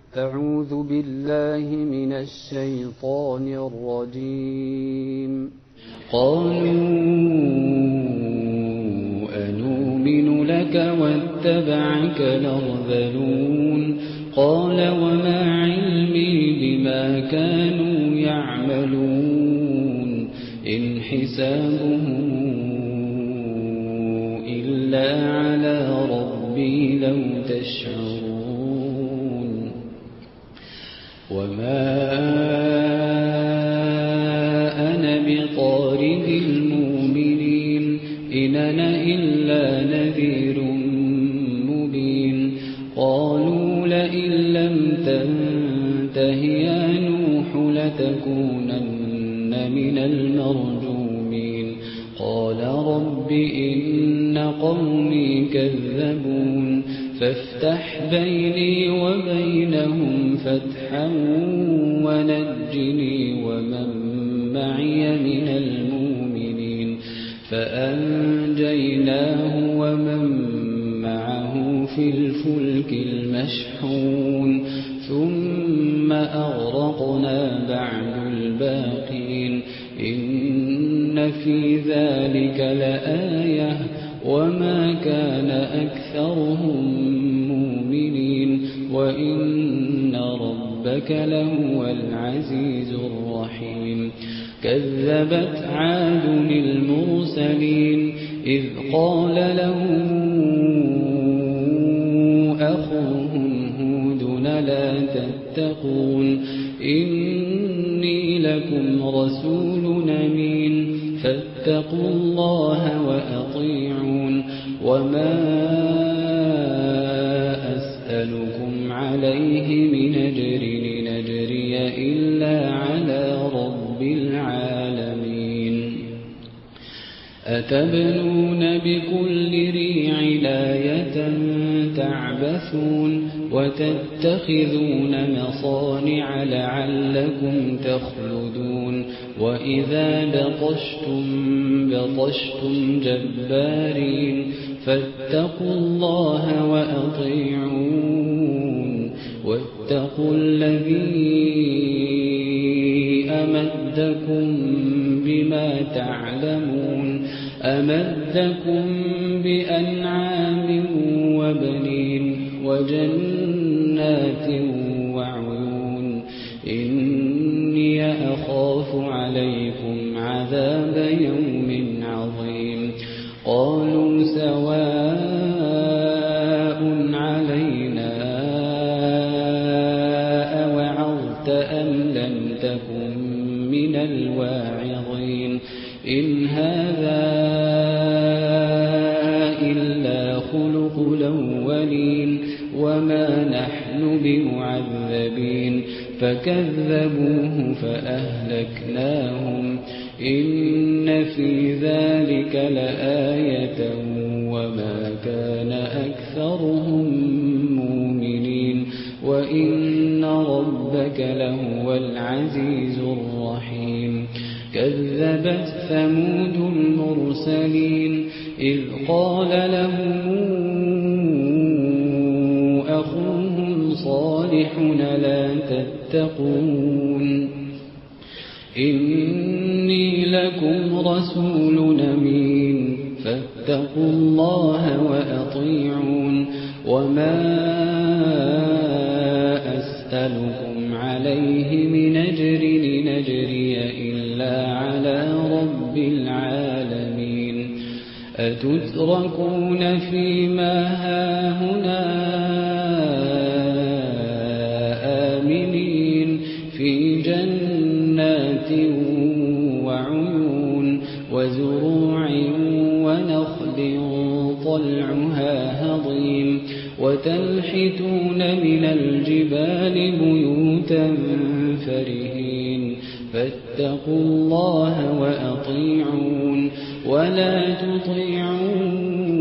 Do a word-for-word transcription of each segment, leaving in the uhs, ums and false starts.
أعوذ بالله من الشيطان الرجيم. قالوا أنؤمن لك واتبعك الأرذلون قال وما علمي بما كانوا يعملون إن حسابهم إلا على ربي لو تشعرون وما أنا بطارد المؤمنين إن أنا إلا نذير مبين قالوا لئن لم تنته يا نوح لتكونن من المرجومين قال رب إن قومي كذبون فافتح بيني وبينهم فتحا ونجني ومن معي من المؤمنين فأنجيناه ومن معه في الفلك المشحون ثم أغرقنا بعد الباقين إن في ذلك لآية وما كان أكثرهم مؤمنين وإن ربك لهو العزيز الرحيم كذبت عاد المرسلين إذ قال لهم أخوهم هود لا تتقون إني لكم رسول أمين فاتقوا الله وأطيعون وما أسألكم عليه من أجر لنجري إلا على رب العالمين أتبنون بكل ريع آية تعبثون وتتخذون مصانع لعلكم تخلدون وإذا بطشتم بطشتم جبارين فاتقوا الله وأطيعون واتقوا الذي أمدكم بما تعلمون أمدكم بأنعام وبنين وجنات وعيون إني أخاف عليكم عذاب يوم عظيم قالوا سواء علينا أوعظت أم لم تكن من الواعظين إن هذا إلا خلق الأولين وما نحن بمعذبين فكذبوه فأهلكناهم إن في ذلك لآية وما كان أكثرهم مؤمنين وإن ربك لهو العزيز الرحيم كذبت ثمود المرسلين إذ قال لهم أخوهم صالح لا تتقون إني لكم رسول أمين فاتقوا الله وأطيعون وما أسألكم عليه من أجر لنجري إلا على رب العالمين أتتركون فيما هاهنا آمنين في جنات وعيون وزروع ونخل طلعها هضيم وتنحتون من الجبال بيوتا فرهين فاتقوا الله وأطيعون ولا تطيعوا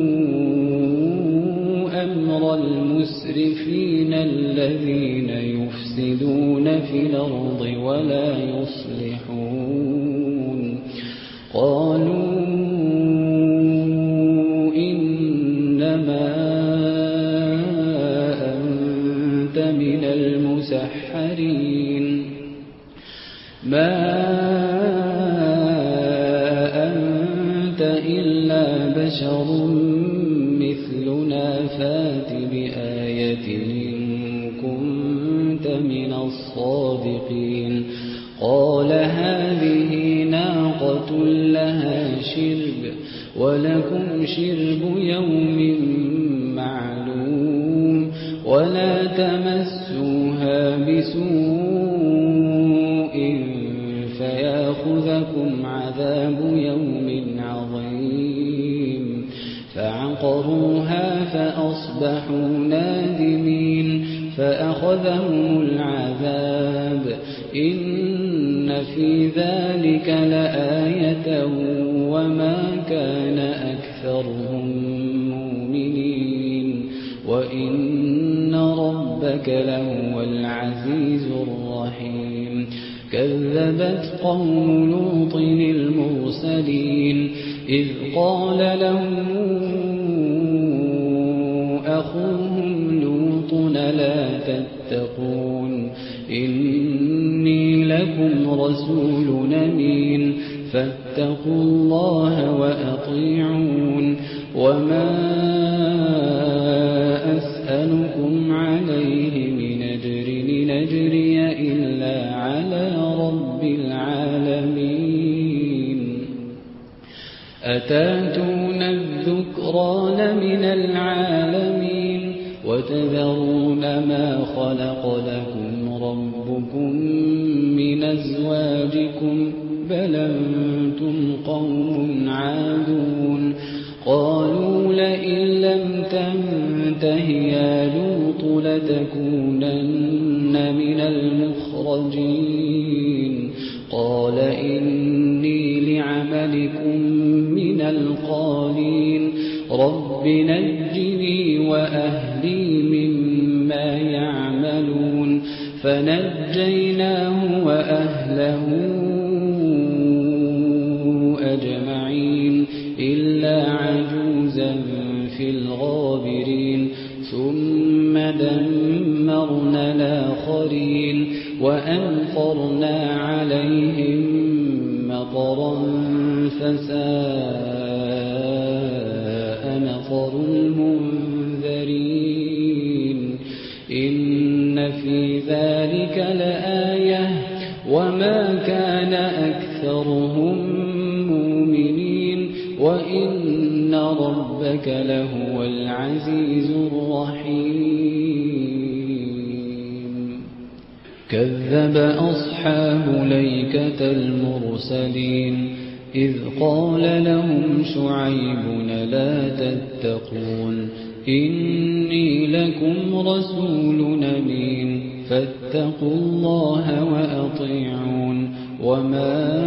أمر المسرفين الذين يفسدون في الأرض ولا يصلحون قالوا إنما أنت من المسرفين المسحرين ما أنت إلا بشر مثلنا فات بآية إن كنت من الصادقين قال هذه ناقة لها شرب ولكم شرب يوم معلوم ولا تمسوها بسوء فياخذكم عذاب يوم عظيم فعقروها فأصبحوا نادمين فأخذهم العذاب إن في ذلك لآية وما كان أكثرهم مؤمنين وإن ربك لهو العزيز الرحيم كذبت قوم لوط المرسلين إذ قال لهم أخوهم لوط لا تتقون إني لكم رسول أمين فاتقوا الله وأطيعون وما أسألكم عليه من أجر إن أجري إلا على رب العالمين أتاتون الذكران من العالمين وتذرون ما خلق لكم ربكم من أزواجكم بل أنتم قوم عادون قالوا لئن لم تنته يا لوط لتكونن من المخرجين قال إني لعملكم من القالين رب نجني وأهلي مما يعملون فنجيناه وأهله أجمعين إلا عجوزا في الغابرين ثم دمرنا الآخرين وأمطرنا عليهم مطرا فساء مطر المنذرين إن في ذلك لآية وما كان أكثرهم مؤمنين وإن ربك لهو العزيز الرحيم كذب أصحاب ليكة المرسلين إذ قال لهم شعيب لا تتقون إني لكم رسول أمين فاتقوا الله وأطيعون وما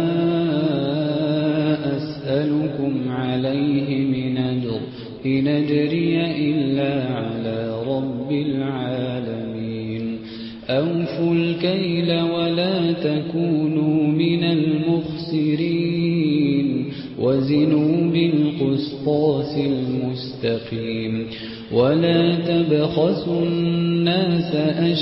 أسألكم عليه من أجر إن أجري إلا على رب العالمين أوفوا الكيل ولا تكونوا من المخسرين وزنوا بالقسطاس المستقيم ولا تبخسوا الناس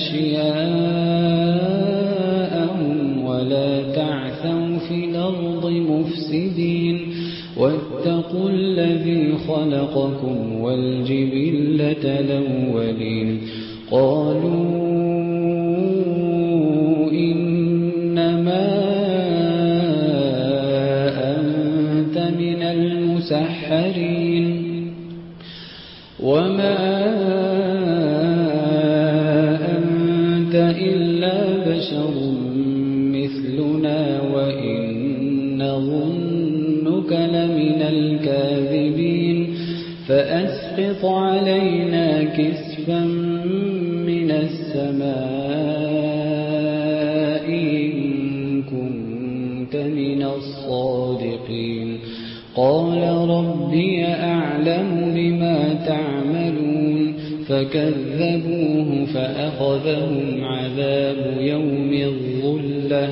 أشياءهم ولا تعثوا في الأرض مفسدين واتقوا الذي خلقكم والجبلة الأولين قالوا إنما أنت من المسحرين وما أنت إلا بشر مثلنا وإن نظنك لمن الكاذبين فأسقط علينا كسفا من السماء إن كنت من الصادقين قال ربي أعلم بما تعملون فكذبوه فأخذهم عذاب يوم الظلة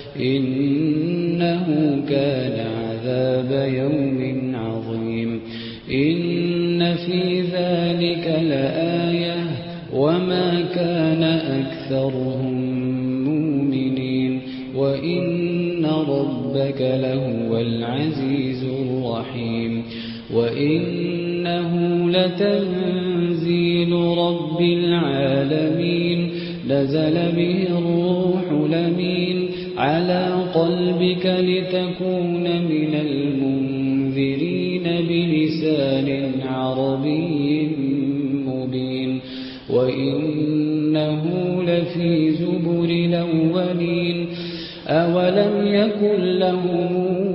إنه كان عذاب يوم عظيم إن في ذلك لآية وما كان أكثرهم مؤمنين وإن ربك لهو العزيز الرحيم وإنه لتنزيل رب العالمين نزل به الروح الأمين على قلبك لتكون من المنذرين بلسان عربي مبين وإنه لفي زبر الأولين أولم يكن لهم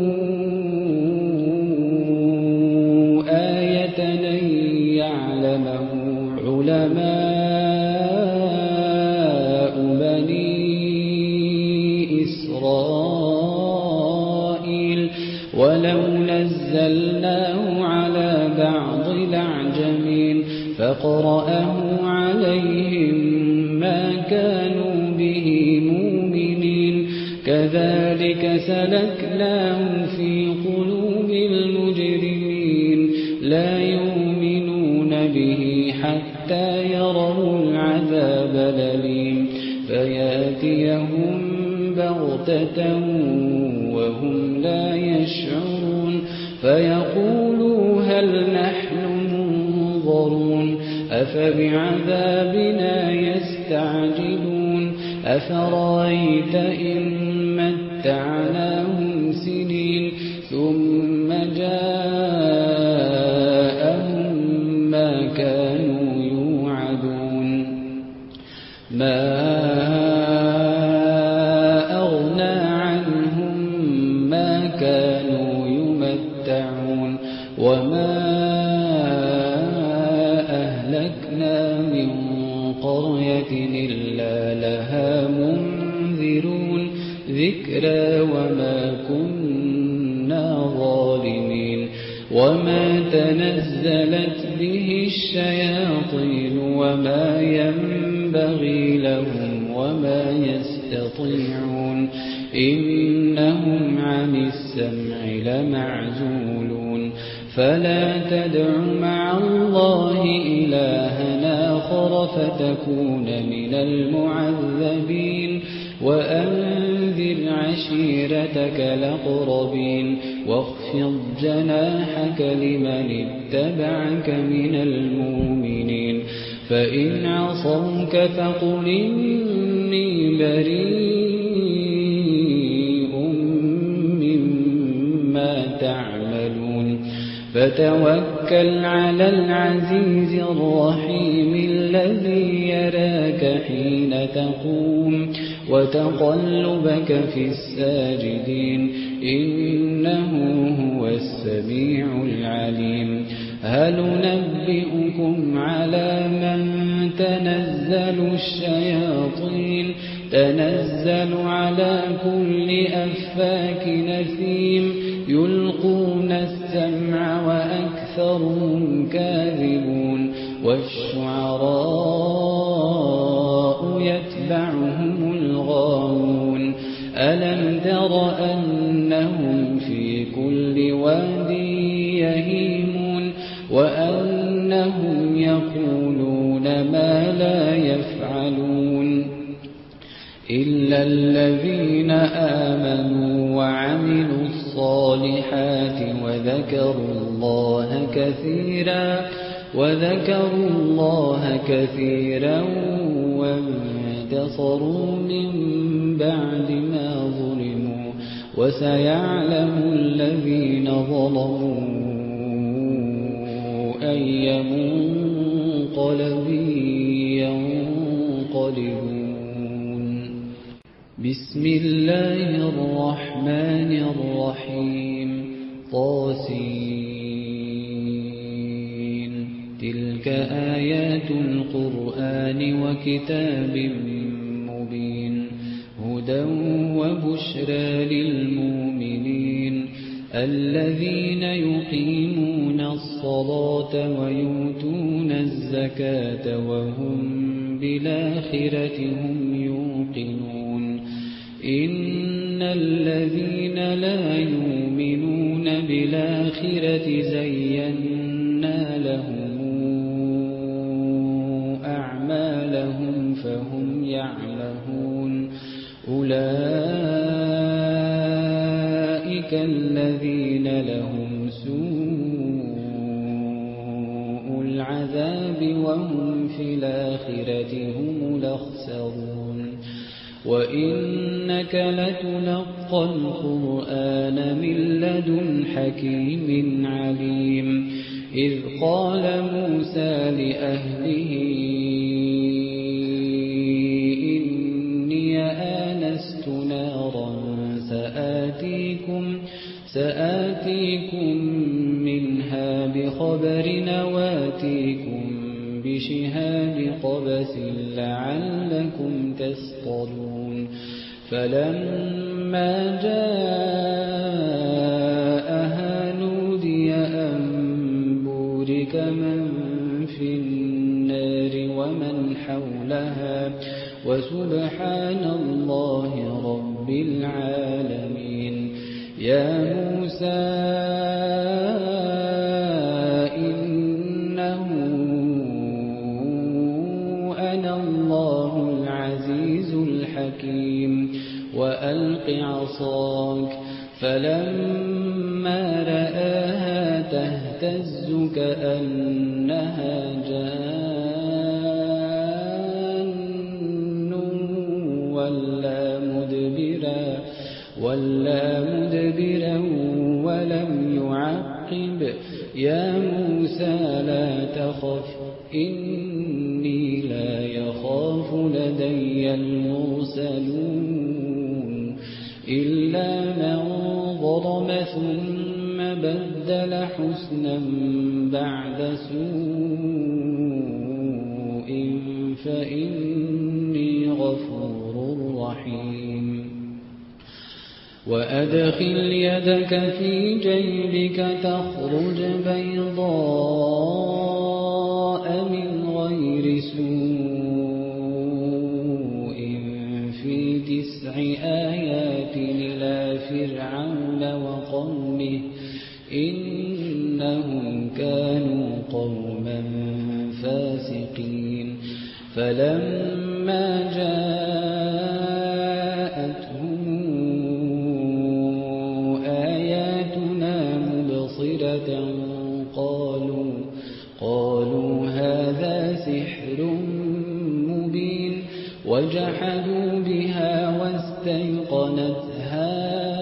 آية أن يعلمه علماء بني إسرائيل ولو نزلناه على بعض الأعجمين فقرأه عليهم ما كانوا به مؤمنين كذلك سلكناه في قلوب المجرمين لا يؤمنون به حتى يروا العذاب الأليم فياتيهم بغتة وهم لا يشعرون فيقولوا هل نحن منظرون أفبعذابنا يستعجلون أفرأيت إن متعناهم سنين ثم جاءهم ما كانوا يوعدون ما أغنى عنهم ما كانوا يمتعون وما أهلكنا من قرية إلا لها منذرون ذكرى وما كنا ظالمين وما تنزلت به الشياطين وما ينبغي لهم وما يستطيعون إنهم عن السمع لمعزولون فلا تدع مع الله إلهنا آخر فتكون من المعذبين وأنذر عشيرتك الأقربين واخفض جناحك لمن اتبعك من المؤمنين فإن عصوك فقل إني بريء مما تعملون فتوكل على العزيز الرحيم الذي يراك حين تقوم وتقلبك في الساجدين إنه هو السميع العليم هل ننبئكم على من تنزل الشياطين تنزل على كل أفاك نثيم يلقون السمع وأكثرهم كاذبون والشعراء يتبعهم الغاوون ألم تر أنهم في كل واد يهيمون وأنهم يقولون ما لا يفعلون إلا الذين آمنوا وعملوا الصالحات وذكروا الله كثيرا وذكروا الله كثيرا وانتصروا من بعد ما ظلموا وسيعلم الذين ظلموا أي منقلب ينقلبون بسم الله الرحمن الرحيم طاسين تلك آيات القرآن وكتاب مبين هدى وبشرى للمؤمنين الذين يقيمون الصلاة ويؤتون الزكاة وهم بالآخرة هم يوقنون إن الذين لا يؤمنون بالآخرة زينا لهم أعمالهم يعمهون أولئك الذين لهم سوء العذاب وهم في الآخرة هم الأخسرون وإنك لتلقى القرآن من لدن حكيم عليم إذ قال موسى لأهله إني آنست نارا سآتيكم, سآتيكم منها بخبر وآتيكم بشهاب قبس لعلكم تصطلون فلما جاءها نودي أن بورك من في النار ومن حولها وسبحان الله رب العالمين يا موسى إنه أنا الله العزيز الحكيم وألق عصاك فلما رآها تهتز كأنها جان ولا مدبرا ولا مدبرا ولم يعقب يا موسى لا تخف إني لا يخاف لدي المرسلون إلا من ظلم ثم بدل حسنا بعد سوء فإني غفور رحيم وأدخل يدك في جيبك تخرج بيضاء من غير سوء في تسع آيات إلى فرعون وقومه إنهم كانوا قوما فاسقين فلما جاءتهم آياتنا مبصرة قالوا قالوا هذا سحر مبين وجحدوا بها واستيقنتها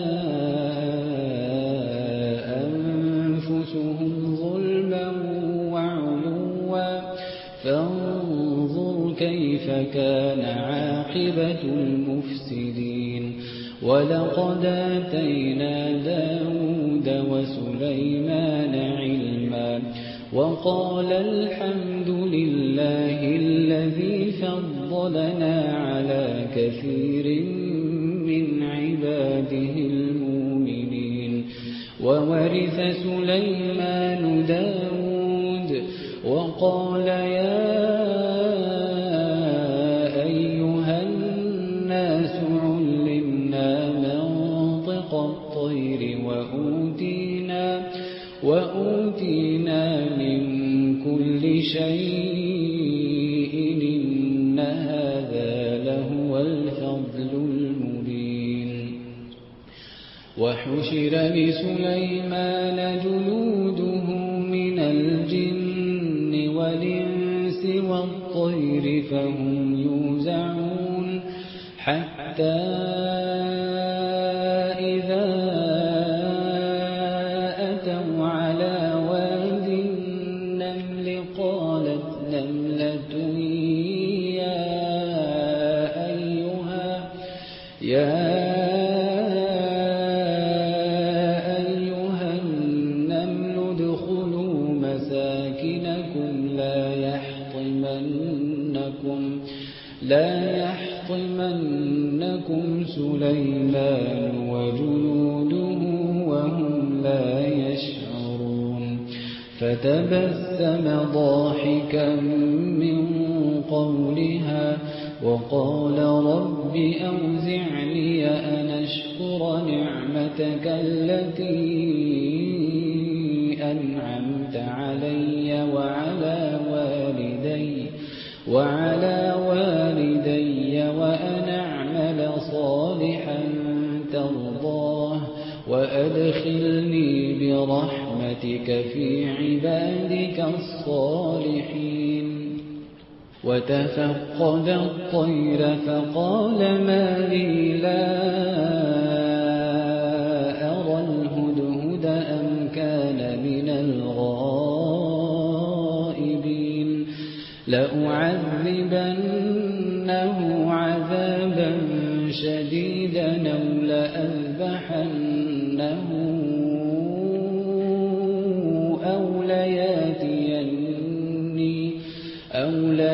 أنفسهم ظلما وعلوا فانظر كيف كان عاقبة المفسدين ولقد آتينا داود وسليمان علما وقال الحمد لله الذي فضلنا على كثير من عباده المؤمنين وورث سليمان داود وقال يا أيها الناس علمنا منطق الطير وأوتينا وأوتينا من كل شيء إن هذا لهو الفضل المبين وحشر لسليمان جنوده من الجن والإنس والطير فهم يوزعون حتى إذا أتوا على واد النمل قالت نملة يا أيها يا أيها النمل ادخلوا مساكنكم لا يحطمنكم لا يحطمنكم سليمان وجنوده وهم لا يشعرون فتبسم ضاحكا من قولها وقال رب أوزعني أن أشكر نعمتك التي أنعمت علي وعلى والدي وعلى والدي وأن وأن أعمل صالحا ترضاه وأدخلني برحمتك في عبادك الصالحين. وتفقد الطير فقال ما لي لا أرى الهدهد أم كان من الغائبين لأعذبنه عذابا شديدا أو لأذبحنه أو لياتيني أو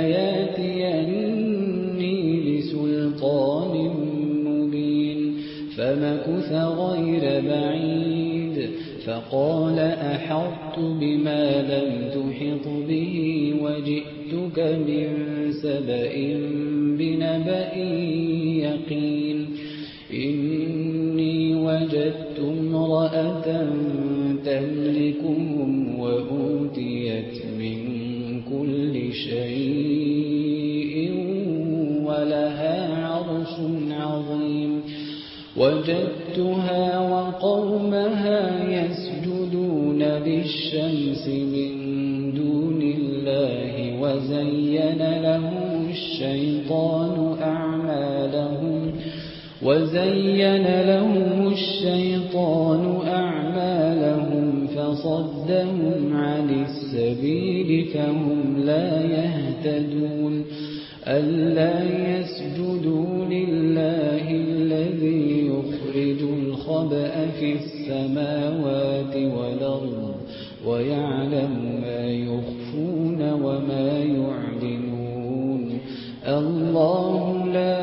لياتيني بسلطان مبين. فمكث غير بعيد فقال أحطت بما لم تحط به وجئتك من سبأ بنبأ يقين. إني وجدت امرأة تملكهم وأوتيت من كل شيء ولها عرش عظيم. وجدتها وقومها يسجدون للشمس من دون الله وزين لهم الشيطان أعمالهم وزين لهم الشيطان أعمالهم فصدهم عن السبيل فهم لا يهتدون. ألا يسجدوا لله الذي يخرج الخبأ في السماوات والأرض ويعلم ما يخفون وما يعلنون. الله لا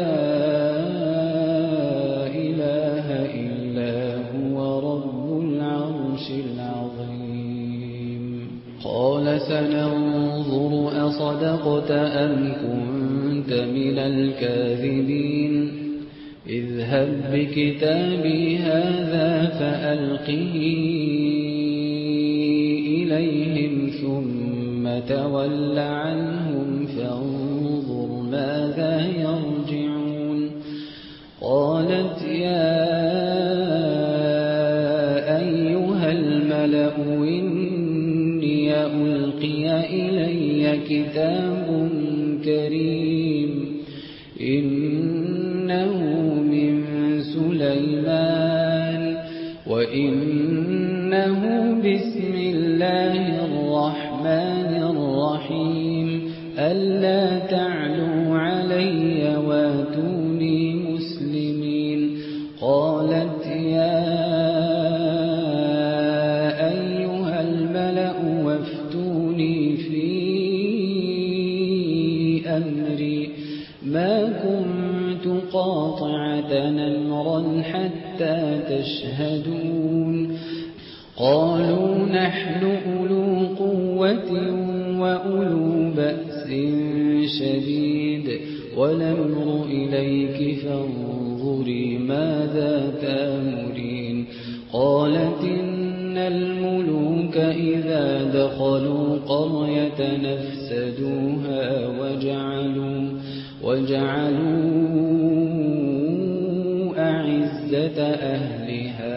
إله إلا هو رب العرش العظيم. قال سننظر أصدقت أم كنت من الكاذبين. اذهب بكتابي هذا فألقه إليهم ثم تول عنهم فانظر ماذا يرجعون. قالت يا أيها الملأ إني ألقي إلي كتاب كريم إنه من سليمان وإنه بسم الله الرحمن الرحيم ألا تعلوا علي واتوني مسلمين. قالت يا أيها الملأ وافتوني في أمري ما كنت قاطعة أمرا حتى تشهدون. قالوا نحن أولو قوة وأولو بأس شديد والأمر إليك فانظري ماذا تأمرين. قالت إن الملوك إذا دخلوا قرية نفسدوها وجعلوا وجعلوا أعزة أهلها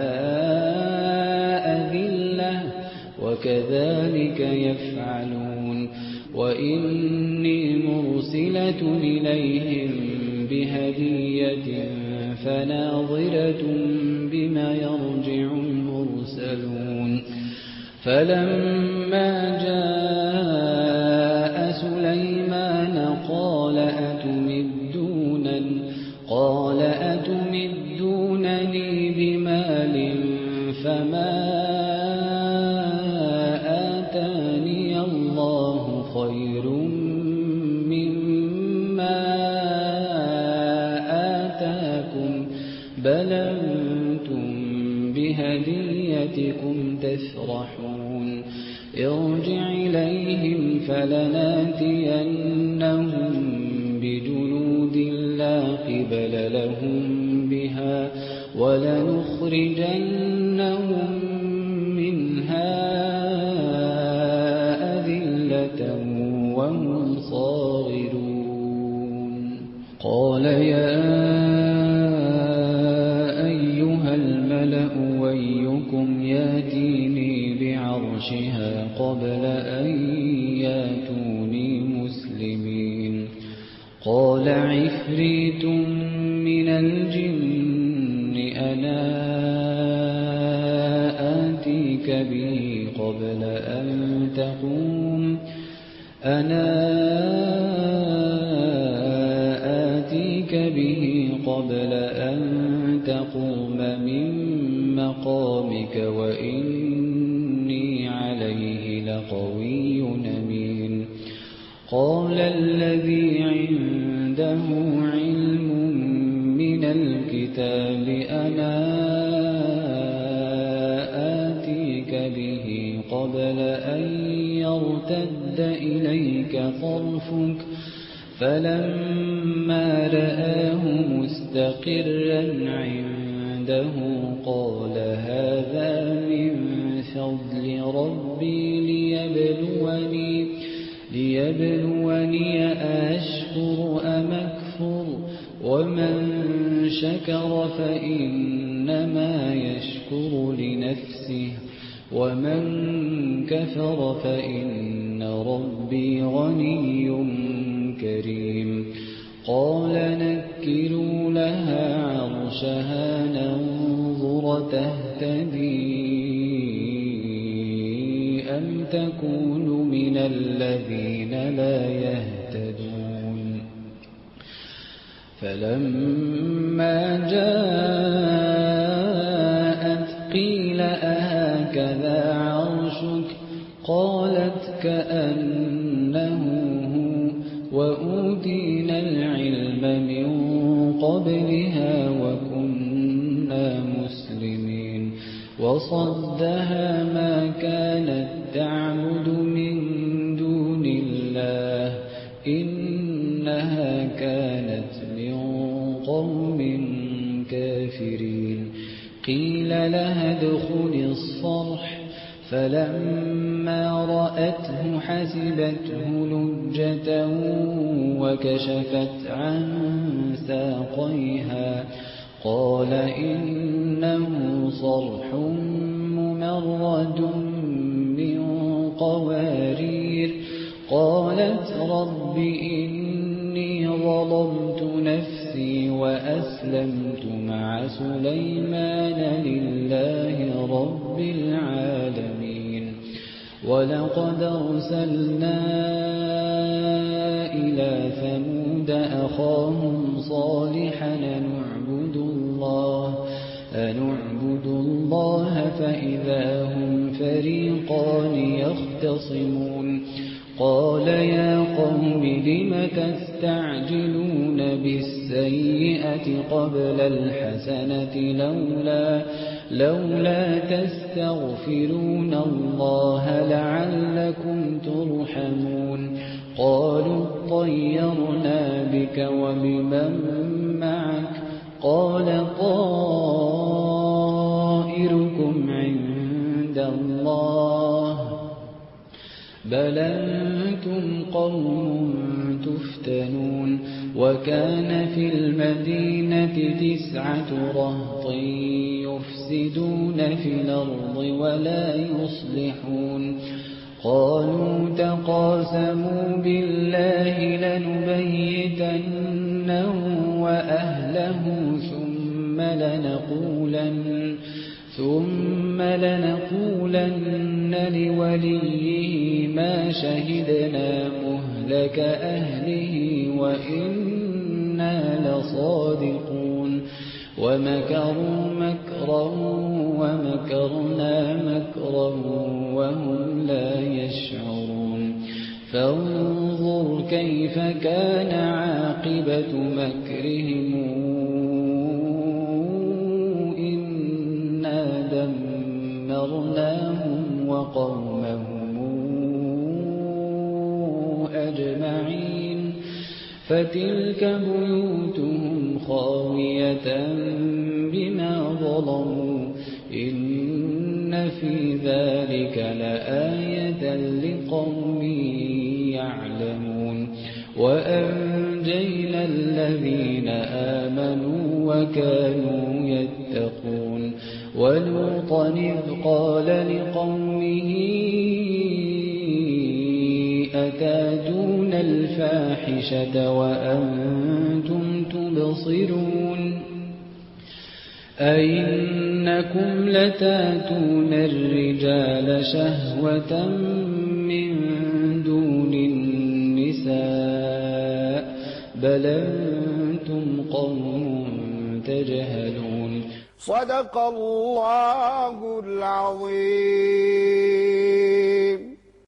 أذلة وكذلك يفعلون. وإني مرسلة إليهم بهدية فناظرة بما يرجع المرسلون. فلما جاء سليمان قال أتمدونني قال أتمدونني بمال فما آتاني الله خير مما آتاكم بل أنتم بهديتكم تفرحون. ارجع إليهم فلناتينهم بجنود لا قبل لهم بها ولنخرجنهم منها أذلة وهم صاغرون. قال يا أيها الملأ أيكم ياتيني بعرشها قبل أن ياتوني مسلمين قال عفريت من الجن أنا آتيك به قبل أن تقوم أنا آتيك به قبل أن تقوم من مقامك وإني عليه لقوي أمين قال الذي عنده علم من الكتاب أنا آتيك به قبل أن يرتد إليك طرفك فلما رآه مستقرا عنده قال هذا من فضل ربي ليبلوني ليبلوني أشكر أم أكفر ومن شكر فإنما يشكر لنفسه ومن كفر فإن ربي غني كريم قال نكروا لها عرشها ننظر تهتدي أم تكون من الذين لا يهتدون فلما جاءت قيل أهكذا عرشك قالت كأنه وأوتينا العلم من قبلها وكنا مسلمين وصدها ما كانت تعبد من دون الله إنها كانت من قوم كافرين قيل لها ادخل الصرح فلما رأته حسبته لجة وكشفت عن ساقيها قال إنه صرح ممرد من قوارير قالت رب إني ظلمت نفسي وأسلمت مع سليمان لله رب العالمين ولقد أرسلنا إلى ثمود أخاهم صالحا نعبد الله أنعبد الله فإذا هم فريقان يختصمون قال يا قوم لم تستعجلون بالسيئة قبل الحسنة لولا لولا تستغفرون الله لعلكم ترحمون قالوا طيرنا بك وبمن معك قال طائركم عند الله بل أنتم قوم تفتنون وكان في المدينة تسعة رهط يفسدون في الأرض ولا يصلحون قالوا تقاسموا بالله لنبيتنه وأهله ثم لنقولن ثم لنقولن لوليه ما شهدنا مهلك أهله وإنا لصادقون ومكروا مكرا ومكرنا مكرا وهم لا يشعرون فانظر كيف كان عاقبة مكرهم إنا دمرناهم وقومهم أجمعين فتلك بيوتهم خاوية بما ظلموا إن في ذلك لآية لقوم يعلمون وأنجينا الذين آمنوا وكانوا يتقون ولوطا إذ قال لقومه أتاتون الفاحشة وأنتم تبصرون أئنكم لتاتون الرجال شهوة من دون النساء بل أنتم قوم تجهلون. صدق الله العظيم.